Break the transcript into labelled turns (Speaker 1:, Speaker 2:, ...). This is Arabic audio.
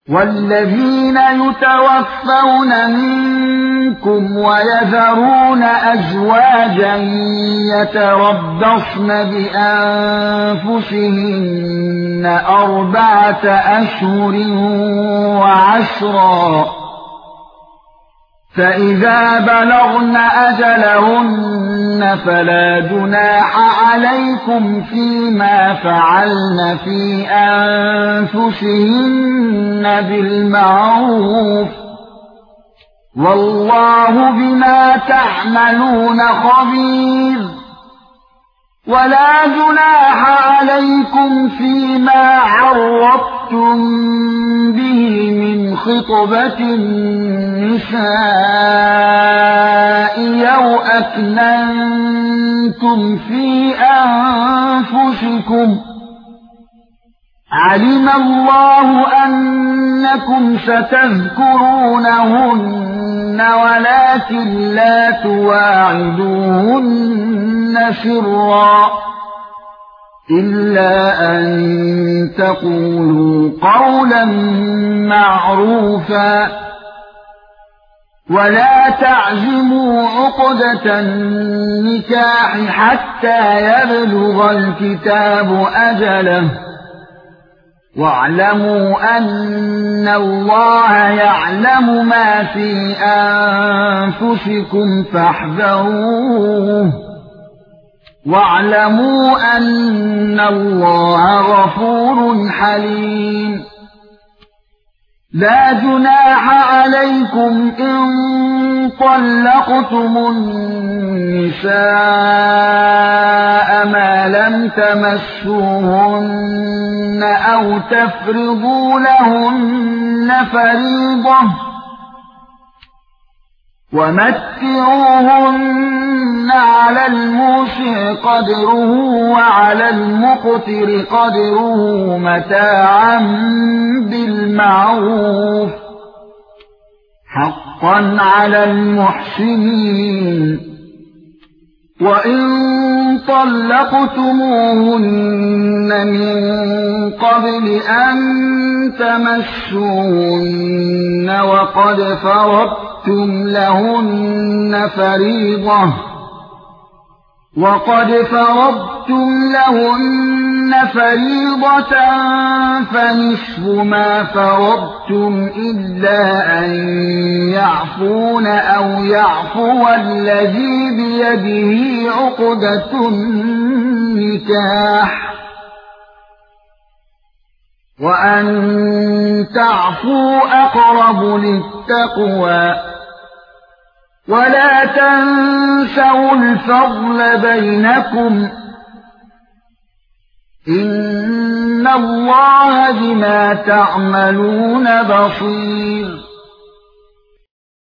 Speaker 1: والذين يتوفون منكم ويذرون أزواجا يتربصن بأنفسهن 4 أشهر وعشرا فإذا بلغن أجلهن فلا جناح عليكم فيما فعلن في أنفسهن بالمعروف والله بما تعملون خبير ولا جناح عليكم فيما عرضتم به من خطبة النساء أو أكننتم في أنفسكم علم الله أنكم ستذكرونهن ولكن لا تواعدوهن سرا إلا أن تقولوا قولا معروفا ولا تعزموا عقدة النكاح حتى يبلغ الكتاب أجله واعلموا أن الله يعلم ما في أنفسكم فاحذروه واعلموا أن الله غفور حليم لا جناح عليكم إن طلقتم النساء ما لم تمسوهن أو تفرضوا لهن فريضة ومتعوهن على الموسع قدره وعلى المقتر قدره متاعا بالمعروف حقا على المحسنين وإن طلقتموهن من قبل أن تمسوهن وقد فرضتم لهن فريضة فنصف ما فرضتم إلا أن يعفون أو يعفو الذي بيده عقدة النكاح وأن تعفوا أقرب للتقوى ولا تنسوا الفضل بينكم إن الله بما تعملون بصير